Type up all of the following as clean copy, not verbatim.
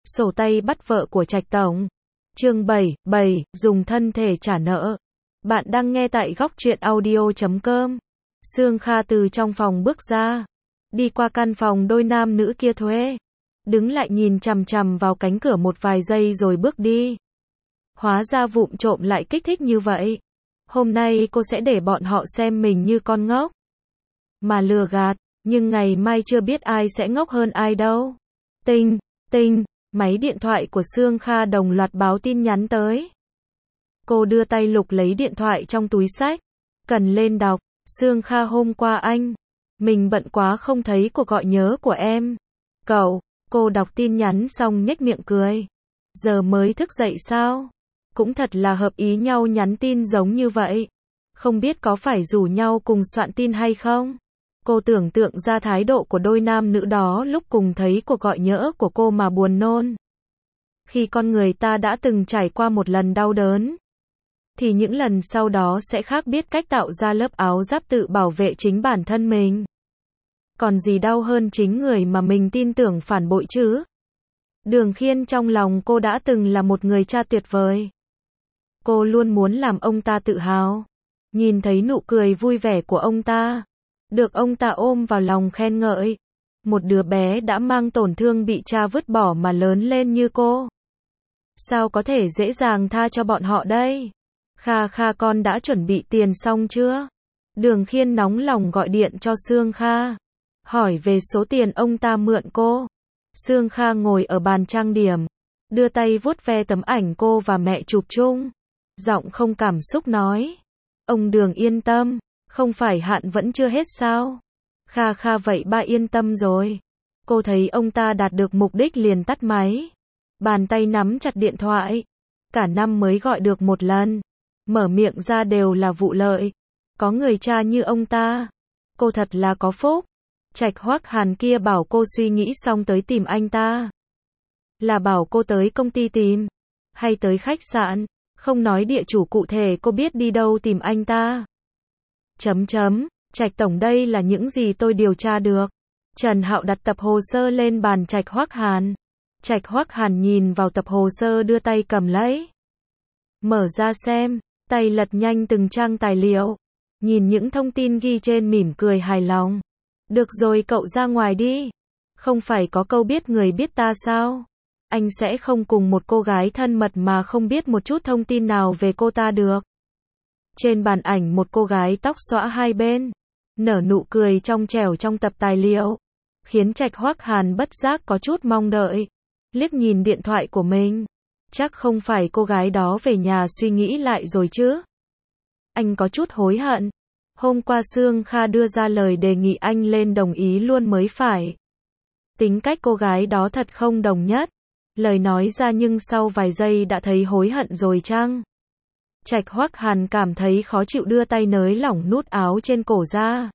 Sổ tay bắt vợ của Trạch Tổng. Chương 7, dùng thân thể trả nợ. Bạn đang nghe tại góc truyện audio.com. Sương Kha từ trong phòng bước ra, đi qua căn phòng đôi nam nữ kia thuê, đứng lại nhìn chằm chằm vào cánh cửa một vài giây rồi bước đi. Hóa ra vụng trộm lại kích thích như vậy. Hôm nay cô sẽ để bọn họ xem mình như con ngốc mà lừa gạt, nhưng ngày mai chưa biết ai sẽ ngốc hơn ai đâu. Tinh, tinh, máy điện thoại của Sương Kha đồng loạt báo tin nhắn tới. Cô đưa tay lục lấy điện thoại trong túi xách, cần lên đọc. Sương Kha, hôm qua mình bận quá không thấy cuộc gọi nhớ của em. Cô đọc tin nhắn xong nhếch miệng cười. Giờ mới thức dậy sao? Cũng thật là hợp ý nhau nhắn tin giống như vậy. Không biết có phải rủ nhau cùng soạn tin hay không? Cô tưởng tượng ra thái độ của đôi nam nữ đó lúc cùng thấy cuộc gọi nhỡ của cô mà buồn nôn. Khi con người ta đã từng trải qua một lần đau đớn, thì những lần sau đó sẽ khác, biết cách tạo ra lớp áo giáp tự bảo vệ chính bản thân mình. Còn gì đau hơn chính người mà mình tin tưởng phản bội chứ? Đường Khiên trong lòng cô đã từng là một người cha tuyệt vời. Cô luôn muốn làm ông ta tự hào. Nhìn thấy nụ cười vui vẻ của ông ta, được ông ta ôm vào lòng khen ngợi. Một đứa bé đã mang tổn thương bị cha vứt bỏ mà lớn lên như cô, sao có thể dễ dàng tha cho bọn họ đây? Kha, con đã chuẩn bị tiền xong chưa? Đường Khiên nóng lòng gọi điện cho Sương Kha, hỏi về số tiền ông ta mượn cô. Sương Kha ngồi ở bàn trang điểm, đưa tay vuốt ve tấm ảnh cô và mẹ chụp chung, giọng không cảm xúc nói: Ông Đường yên tâm, không phải hạn vẫn chưa hết sao? Kha, vậy ba yên tâm rồi. Cô thấy ông ta đạt được mục đích liền tắt máy, bàn tay nắm chặt điện thoại. Cả năm mới gọi được một lần, mở miệng ra đều là vụ lợi. Có người cha như ông ta, cô thật là có phúc. Trạch Hoắc Hàn kia bảo cô suy nghĩ xong tới tìm anh ta. Là bảo cô tới công ty tìm, hay tới khách sạn? Không nói địa chủ cụ thể, cô biết đi đâu tìm anh ta. Trạch Tổng, đây là những gì tôi điều tra được. Trần Hạo đặt tập hồ sơ lên bàn Trạch Hoắc Hàn. Trạch Hoắc Hàn nhìn vào tập hồ sơ, đưa tay cầm lấy, mở ra xem, tay lật nhanh từng trang tài liệu, nhìn những thông tin ghi trên mỉm cười hài lòng. Được rồi, cậu ra ngoài đi. Không phải có câu biết người biết ta sao? Anh sẽ không cùng một cô gái thân mật mà không biết một chút thông tin nào về cô ta được. Trên bàn ảnh một cô gái tóc xõa hai bên, nở nụ cười trong trẻo trong tập tài liệu, khiến Trạch Hoắc Hàn bất giác có chút mong đợi. Liếc nhìn điện thoại của mình, chắc không phải cô gái đó về nhà suy nghĩ lại rồi chứ? Anh có chút hối hận. Hôm qua Sương Kha đưa ra lời đề nghị, anh lên đồng ý luôn mới phải. Tính cách cô gái đó thật không đồng nhất. Lời nói ra nhưng sau vài giây đã thấy hối hận rồi chăng? Trạch Hoắc Hàn cảm thấy khó chịu, đưa tay nới lỏng nút áo trên cổ ra.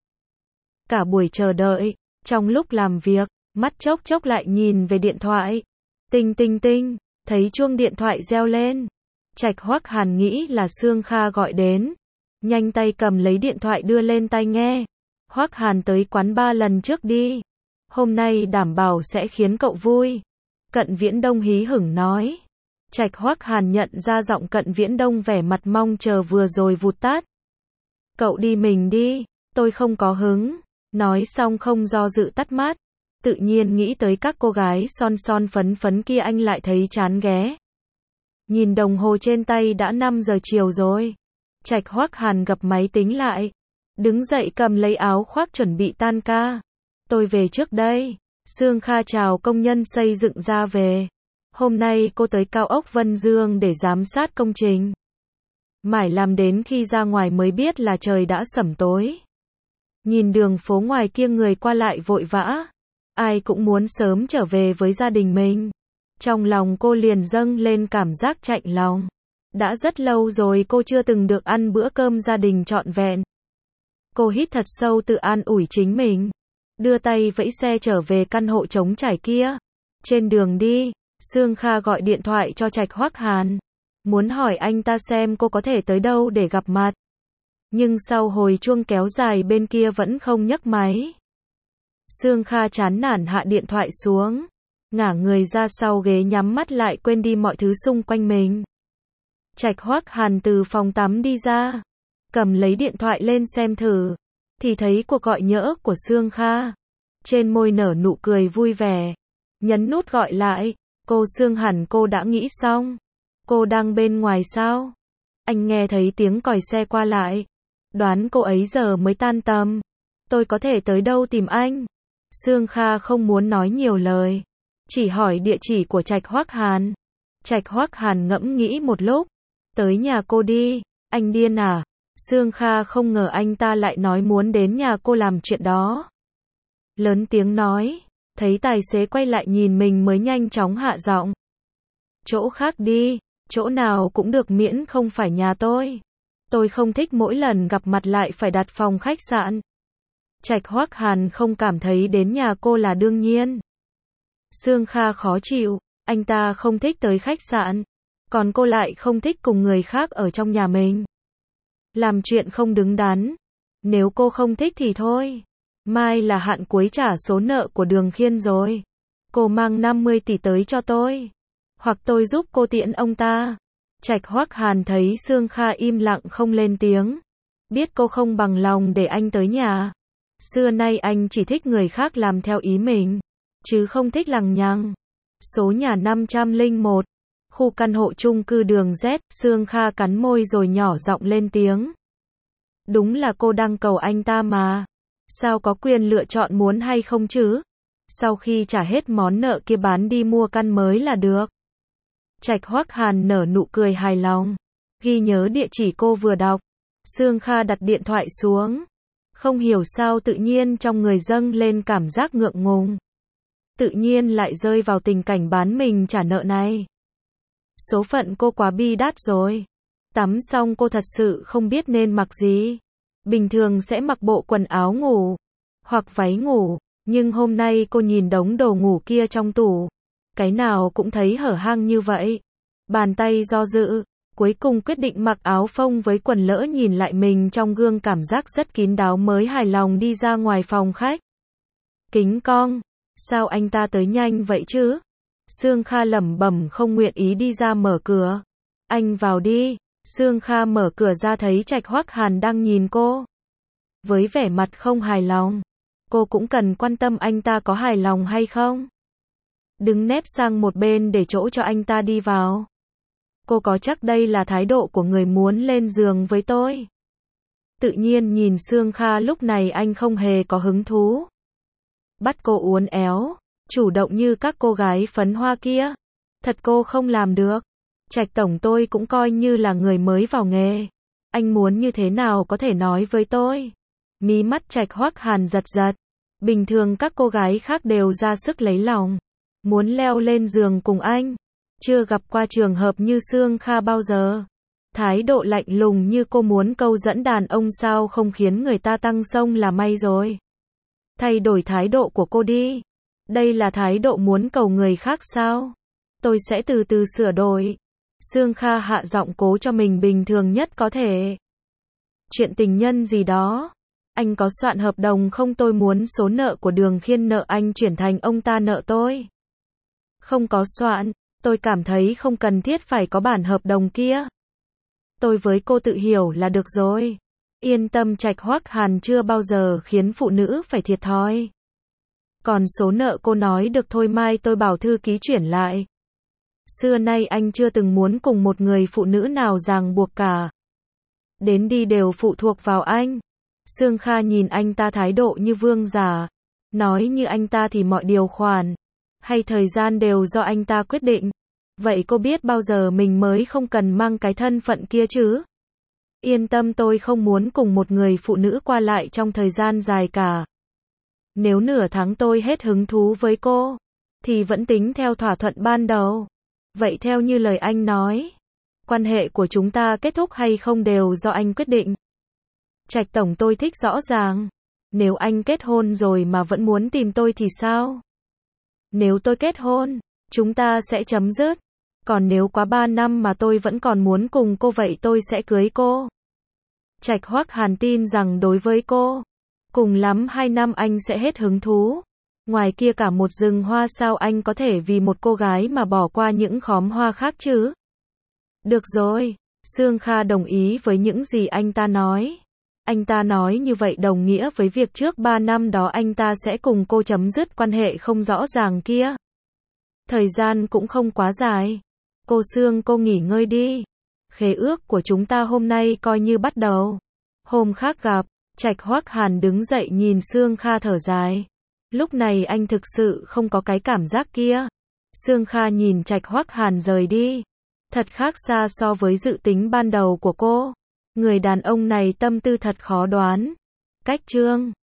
Cả buổi chờ đợi, trong lúc làm việc, mắt chốc chốc lại nhìn về điện thoại. Tinh, thấy chuông điện thoại reo lên. Trạch Hoắc Hàn nghĩ là Sương Kha gọi đến, nhanh tay cầm lấy điện thoại đưa lên tai nghe. Hoắc Hàn tới quán ba lần trước đi, hôm nay đảm bảo sẽ khiến cậu vui. Cận Viễn Đông hí hửng nói. Trạch Hoắc Hàn nhận ra giọng Cận Viễn Đông vẻ mặt mong chờ vừa rồi vụt tắt. Cậu đi, mình đi, tôi không có hứng. Nói xong không do dự tắt mắt. Tự nhiên nghĩ tới các cô gái son phấn kia, anh lại thấy chán ghé. Nhìn đồng hồ trên tay đã 5 giờ chiều rồi. Trạch Hoắc Hàn gập máy tính lại, đứng dậy cầm lấy áo khoác chuẩn bị tan ca. Tôi về trước đây. Sương Kha chào công nhân xây dựng ra về. Hôm nay cô tới cao ốc Vân Dương để giám sát công trình. Mãi làm đến khi ra ngoài mới biết là trời đã sẩm tối. Nhìn đường phố ngoài kia người qua lại vội vã, ai cũng muốn sớm trở về với gia đình mình. Trong lòng cô liền dâng lên cảm giác chạnh lòng. Đã rất lâu rồi cô chưa từng được ăn bữa cơm gia đình trọn vẹn. Cô hít thật sâu tự an ủi chính mình, đưa tay vẫy xe trở về căn hộ trống trải kia. Trên đường đi, Sương Kha gọi điện thoại cho Trạch Hoắc Hàn, muốn hỏi anh ta xem cô có thể tới đâu để gặp mặt. Nhưng sau hồi chuông kéo dài bên kia vẫn không nhấc máy. Sương Kha chán nản hạ điện thoại xuống, ngả người ra sau ghế nhắm mắt lại quên đi mọi thứ xung quanh mình. Trạch Hoắc Hàn từ phòng tắm đi ra, cầm lấy điện thoại lên xem thử, thì thấy cuộc gọi nhỡ của Sương Kha. Trên môi nở nụ cười vui vẻ, nhấn nút gọi lại. Cô Sương, hẳn cô đã nghĩ xong. Cô đang bên ngoài sao? Anh nghe thấy tiếng còi xe qua lại. Đoán cô ấy giờ mới tan tầm. Tôi có thể tới đâu tìm anh? Sương Kha không muốn nói nhiều lời, chỉ hỏi địa chỉ của Trạch Hoắc Hàn. Trạch Hoắc Hàn ngẫm nghĩ một lúc. Tới nhà cô đi. Anh điên à? Sương Kha không ngờ anh ta lại nói muốn đến nhà cô làm chuyện đó. Lớn tiếng nói. Thấy tài xế quay lại nhìn mình mới nhanh chóng hạ giọng. Chỗ khác đi, chỗ nào cũng được miễn không phải nhà tôi. Tôi không thích mỗi lần gặp mặt lại phải đặt phòng khách sạn. Trạch Hoắc Hàn không cảm thấy đến nhà cô là đương nhiên. Sương Kha khó chịu, anh ta không thích tới khách sạn, còn cô lại không thích cùng người khác ở trong nhà mình. Làm chuyện không đứng đắn. Nếu cô không thích thì thôi. Mai là hạn cuối trả số nợ của Đường Khiên rồi. Cô mang 50 tỷ tới cho tôi. Hoặc tôi giúp cô tiễn ông ta. Trạch Hoắc Hàn thấy Sương Kha im lặng không lên tiếng. Biết cô không bằng lòng để anh tới nhà. Xưa nay anh chỉ thích người khác làm theo ý mình, chứ không thích lằng nhằng. Số nhà 501, khu căn hộ chung cư đường Z. Sương Kha cắn môi rồi nhỏ giọng lên tiếng. Đúng là cô đang cầu anh ta mà. Sao có quyền lựa chọn muốn hay không chứ? Sau khi trả hết món nợ kia bán đi mua căn mới là được. Trạch Hoắc Hàn nở nụ cười hài lòng, ghi nhớ địa chỉ cô vừa đọc. Sương Kha đặt điện thoại xuống. Không hiểu sao tự nhiên trong người dâng lên cảm giác ngượng ngùng. Tự nhiên lại rơi vào tình cảnh bán mình trả nợ này. Số phận cô quá bi đát rồi. Tắm xong cô thật sự không biết nên mặc gì. Bình thường sẽ mặc bộ quần áo ngủ, hoặc váy ngủ, nhưng hôm nay cô nhìn đống đồ ngủ kia trong tủ. Cái nào cũng thấy hở hang như vậy. Bàn tay do dự, cuối cùng quyết định mặc áo phông với quần. Lỡ nhìn lại mình trong gương cảm giác rất kín đáo mới hài lòng đi ra ngoài phòng khách. Kính cong, sao anh ta tới nhanh vậy chứ? Sương Kha lẩm bẩm không nguyện ý đi ra mở cửa. Anh vào đi. Sương Kha mở cửa ra thấy Trạch Hoắc Hàn đang nhìn cô. Với vẻ mặt không hài lòng. Cô cũng cần quan tâm anh ta có hài lòng hay không. Đứng nép sang một bên để chỗ cho anh ta đi vào. Cô có chắc đây là thái độ của người muốn lên giường với tôi? Tự nhiên nhìn Sương Kha lúc này anh không hề có hứng thú. Bắt cô uốn éo, chủ động như các cô gái phấn hoa kia. Thật cô không làm được. Trạch tổng, tôi cũng coi như là người mới vào nghề. Anh muốn như thế nào có thể nói với tôi. Mí mắt Trạch Hoắc Hàn giật giật. Bình thường các cô gái khác đều ra sức lấy lòng, muốn leo lên giường cùng anh. Chưa gặp qua trường hợp như Sương Kha bao giờ. Thái độ lạnh lùng như cô muốn câu dẫn đàn ông sao không khiến người ta tăng xông là may rồi. Thay đổi thái độ của cô đi. Đây là thái độ muốn cầu người khác sao? Tôi sẽ từ từ sửa đổi. Sương Kha hạ giọng cố cho mình bình thường nhất có thể. Chuyện tình nhân gì đó. Anh có soạn hợp đồng không? Tôi muốn số nợ của Đường Khiên nợ anh chuyển thành ông ta nợ tôi. Không có soạn. Tôi cảm thấy không cần thiết phải có bản hợp đồng kia. Tôi với cô tự hiểu là được rồi. Yên tâm, Trạch Hoắc Hàn chưa bao giờ khiến phụ nữ phải thiệt thòi. Còn số nợ cô nói được thôi, mai tôi bảo thư ký chuyển lại. Xưa nay anh chưa từng muốn cùng một người phụ nữ nào ràng buộc cả. Đến đi đều phụ thuộc vào anh. Sương Kha nhìn anh ta thái độ như vương giả. Nói như anh ta thì mọi điều khoản hay thời gian đều do anh ta quyết định. Vậy cô biết bao giờ mình mới không cần mang cái thân phận kia chứ? Yên tâm, tôi không muốn cùng một người phụ nữ qua lại trong thời gian dài cả. Nếu nửa tháng tôi hết hứng thú với cô, thì vẫn tính theo thỏa thuận ban đầu. Vậy theo như lời anh nói, quan hệ của chúng ta kết thúc hay không đều do anh quyết định. Trạch tổng, tôi thích rõ ràng. Nếu anh kết hôn rồi mà vẫn muốn tìm tôi thì sao? Nếu tôi kết hôn, chúng ta sẽ chấm dứt. Còn nếu quá 3 năm mà tôi vẫn còn muốn cùng cô vậy tôi sẽ cưới cô. Trạch Hoắc Hàn tin rằng đối với cô, cùng lắm 2 năm anh sẽ hết hứng thú. Ngoài kia cả một rừng hoa, sao anh có thể vì một cô gái mà bỏ qua những khóm hoa khác chứ? Được rồi, Sương Kha đồng ý với những gì anh ta nói. Anh ta nói như vậy đồng nghĩa với việc trước 3 năm đó anh ta sẽ cùng cô chấm dứt quan hệ không rõ ràng kia. Thời gian cũng không quá dài. Cô Sương, cô nghỉ ngơi đi. Khế ước của chúng ta hôm nay coi như bắt đầu. Hôm khác gặp. Trạch Hoắc Hàn đứng dậy nhìn Sương Kha thở dài. Lúc này anh thực sự không có cái cảm giác kia. Sương Kha nhìn Trạch Hoắc Hàn rời đi. Thật khác xa so với dự tính ban đầu của cô. Người đàn ông này tâm tư thật khó đoán. Cách chương